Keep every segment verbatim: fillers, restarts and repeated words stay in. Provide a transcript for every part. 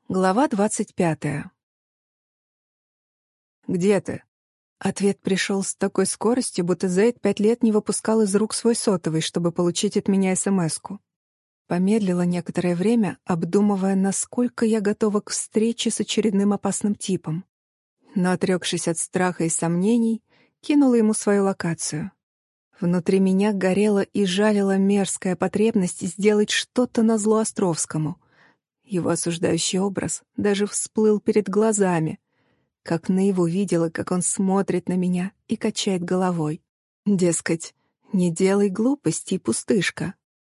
Глава двадцать пятая. «Где ты?» Ответ пришел с такой скоростью, будто Зейд пять лет не выпускал из рук свой сотовый, чтобы получить от меня эс-эм-эску. Помедлила некоторое время, обдумывая, насколько я готова к встрече с очередным опасным типом. Но, отрекшись от страха и сомнений, кинула ему свою локацию. Внутри меня горела и жалила мерзкая потребность сделать что-то назло Островскому. Его осуждающий образ даже всплыл перед глазами. Как наяву видела, как он смотрит на меня и качает головой. Дескать, не делай глупостей, пустышка.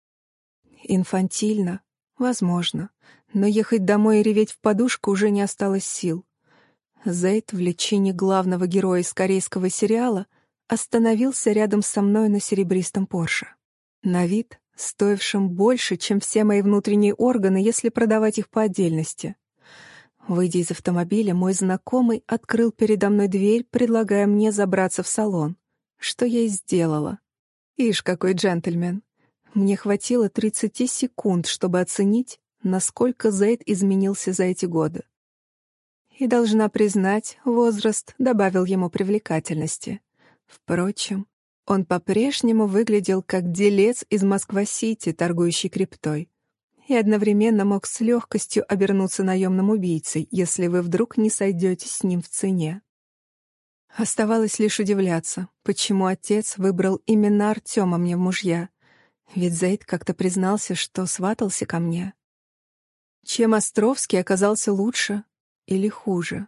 Инфантильно, возможно, но ехать домой и реветь в подушку уже не осталось сил. Зейд в личине главного героя из корейского сериала остановился рядом со мной на серебристом Порше. На вид стоившим больше, чем все мои внутренние органы, если продавать их по отдельности. Выйдя из автомобиля, мой знакомый открыл передо мной дверь, предлагая мне забраться в салон, что я и сделала. Ишь, какой джентльмен. Мне хватило тридцати секунд, чтобы оценить, насколько Зейд изменился за эти годы. И, должна признать, возраст добавил ему привлекательности. Впрочем, он по-прежнему выглядел как делец из Москва-Сити, торгующий криптой, и одновременно мог с легкостью обернуться наемным убийцей, если вы вдруг не сойдетесь с ним в цене. Оставалось лишь удивляться, почему отец выбрал именно Артема мне в мужья, ведь Зейд как-то признался, что сватался ко мне. Чем Островский оказался лучше или хуже?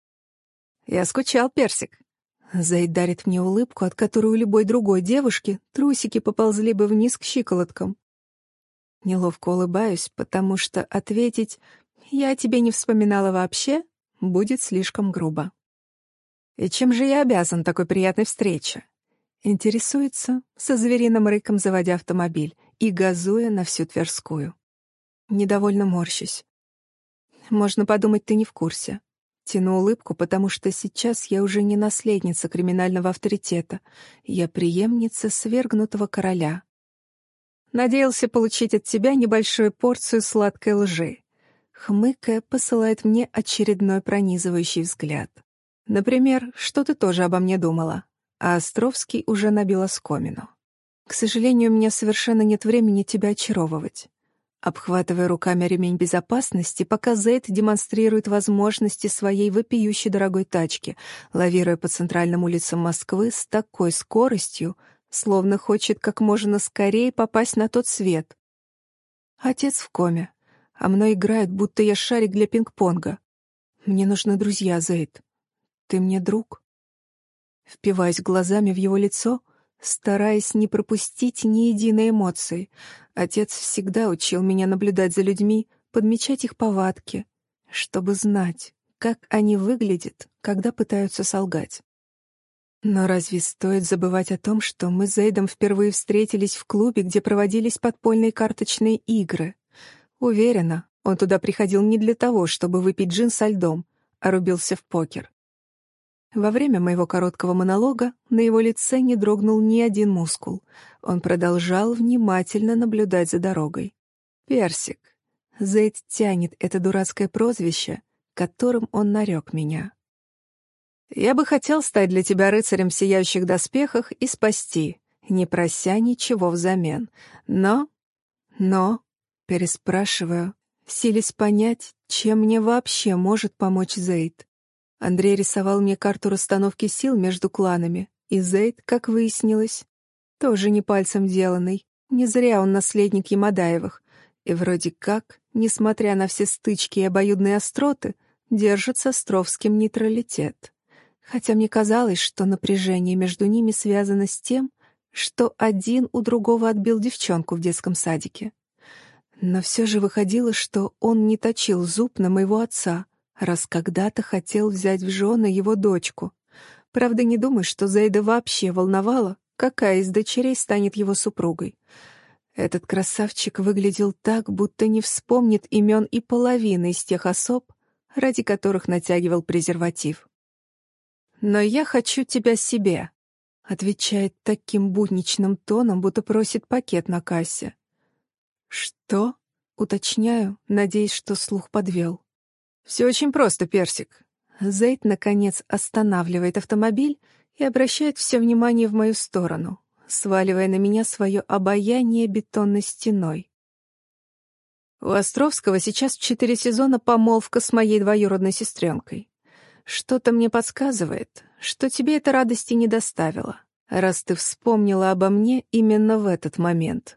«Я скучал, Персик». Зейд дарит мне улыбку, от которой у любой другой девушки трусики поползли бы вниз к щиколоткам. Неловко улыбаюсь, потому что ответить «я о тебе не вспоминала вообще» будет слишком грубо. «И чем же я обязан такой приятной встрече?» Интересуется, со звериным рыком заводя автомобиль и газуя на всю Тверскую. Недовольно морщусь. «Можно подумать, ты не в курсе». Тяну улыбку, потому что сейчас я уже не наследница криминального авторитета, я преемница свергнутого короля. Надеялся получить от тебя небольшую порцию сладкой лжи. Хмыкая, посылает мне очередной пронизывающий взгляд. Например, что ты тоже обо мне думала, а Островский уже набил оскомину. К сожалению, у меня совершенно нет времени тебя очаровывать. Обхватывая руками ремень безопасности, пока Зейд демонстрирует возможности своей вопиющей дорогой тачки, лавируя по центральным улицам Москвы с такой скоростью, словно хочет как можно скорее попасть на тот свет. Отец в коме, а мной играют, будто я шарик для пинг-понга. Мне нужны друзья, Зейд. Ты мне друг? Впиваюсь глазами в его лицо, стараясь не пропустить ни единой эмоции. Отец всегда учил меня наблюдать за людьми, подмечать их повадки, чтобы знать, как они выглядят, когда пытаются солгать. Но разве стоит забывать о том, что мы с Зейдом впервые встретились в клубе, где проводились подпольные карточные игры? Уверена, он туда приходил не для того, чтобы выпить джин со льдом, а рубился в покер. Во время моего короткого монолога на его лице не дрогнул ни один мускул. Он продолжал внимательно наблюдать за дорогой. «Персик». Зейд тянет это дурацкое прозвище, которым он нарек меня. «Я бы хотел стать для тебя рыцарем в сияющих доспехах и спасти, не прося ничего взамен. Но... но...» Переспрашиваю, силясь понять, чем мне вообще может помочь Зейд. Андрей рисовал мне карту расстановки сил между кланами, и Зейд, как выяснилось, тоже не пальцем деланный. Не зря он наследник Ямадаевых. И вроде как, несмотря на все стычки и обоюдные остроты, держит с Островским нейтралитет. Хотя мне казалось, что напряжение между ними связано с тем, что один у другого отбил девчонку в детском садике. Но все же выходило, что он не точил зуб на моего отца, раз когда-то хотел взять в жены его дочку. Правда, не думаю, что Зейда вообще волновало, какая из дочерей станет его супругой. Этот красавчик выглядел так, будто не вспомнит имен и половины из тех особ, ради которых натягивал презерватив. «Но я хочу тебя себе», — отвечает таким будничным тоном, будто просит пакет на кассе. «Что?» — уточняю, надеясь, что слух подвел. Все очень просто, Персик. Зейд, наконец, останавливает автомобиль и обращает все внимание в мою сторону, сваливая на меня свое обаяние бетонной стеной. У Островского сейчас четыре сезона помолвка с моей двоюродной сестренкой. Что-то мне подсказывает, что тебе это радости не доставило, раз ты вспомнила обо мне именно в этот момент.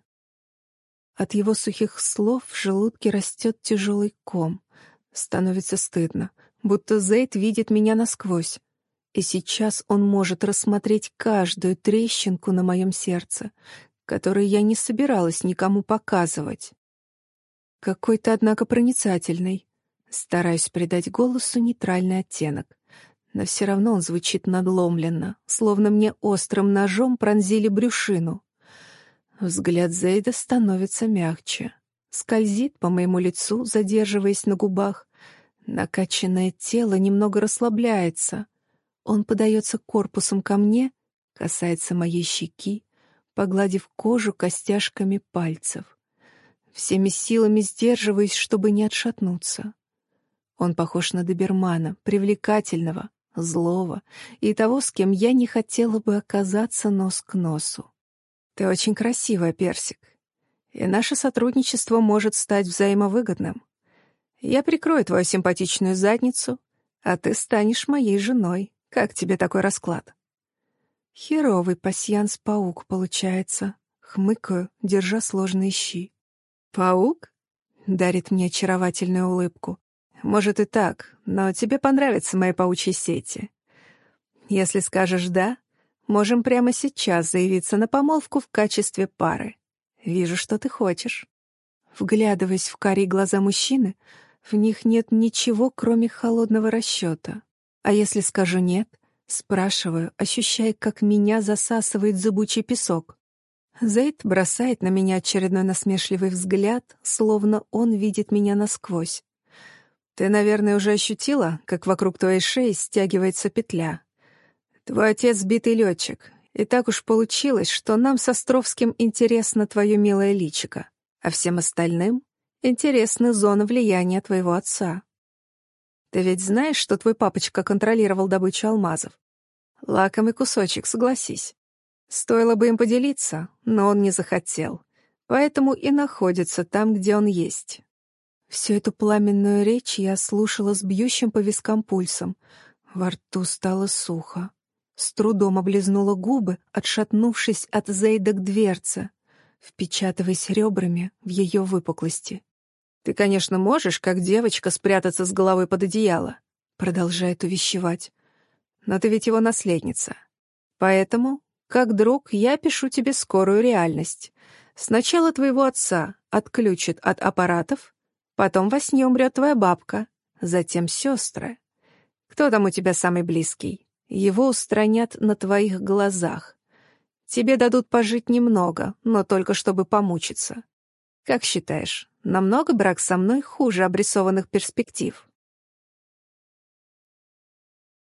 От его сухих слов в желудке растет тяжелый ком. Становится стыдно, будто Зейд видит меня насквозь. И сейчас он может рассмотреть каждую трещинку на моем сердце, которую я не собиралась никому показывать. Какой-то, однако, проницательный. Стараюсь придать голосу нейтральный оттенок. Но все равно он звучит надломленно, словно мне острым ножом пронзили брюшину. Взгляд Зейда становится мягче. Скользит по моему лицу, задерживаясь на губах. Накачанное тело немного расслабляется. Он подается корпусом ко мне, касается моей щеки, погладив кожу костяшками пальцев. Всеми силами сдерживаюсь, чтобы не отшатнуться. Он похож на добермана, привлекательного, злого и того, с кем я не хотела бы оказаться нос к носу. Ты очень красивая, Персик, и наше сотрудничество может стать взаимовыгодным. Я прикрою твою симпатичную задницу, а ты станешь моей женой. Как тебе такой расклад? Херовый пасьянс-паук получается. Хмыкаю, держа сложные щи. Паук? Дарит мне очаровательную улыбку. Может и так, но тебе понравятся мои паучьи сети. Если скажешь «да», можем прямо сейчас заявиться на помолвку в качестве пары. Вижу, что ты хочешь. Вглядываясь в карие глаза мужчины, в них нет ничего, кроме холодного расчета. А если скажу «нет», спрашиваю, ощущая, как меня засасывает зыбучий песок. Зейд бросает на меня очередной насмешливый взгляд, словно он видит меня насквозь. Ты, наверное, уже ощутила, как вокруг твоей шеи стягивается петля. Твой отец битый летчик, и так уж получилось, что нам с Островским интересно твое милое личико, а всем остальным интересны зоны влияния твоего отца. Ты ведь знаешь, что твой папочка контролировал добычу алмазов? Лакомый кусочек, согласись. Стоило бы им поделиться, но он не захотел, поэтому и находится там, где он есть. Всю эту пламенную речь я слушала с бьющим по вискам пульсом. Во рту стало сухо. С трудом облизнула губы, отшатнувшись от Зейда к дверце, впечатываясь ребрами в ее выпуклости. «Ты, конечно, можешь, как девочка, спрятаться с головой под одеяло», — продолжает увещевать. «Но ты ведь его наследница. Поэтому, как друг, я пишу тебе скорую реальность. Сначала твоего отца отключат от аппаратов, потом во сне умрет твоя бабка, затем сестры. Кто там у тебя самый близкий? Его устранят на твоих глазах. Тебе дадут пожить немного, но только чтобы помучиться. Как считаешь, намного брак со мной хуже обрисованных перспектив?»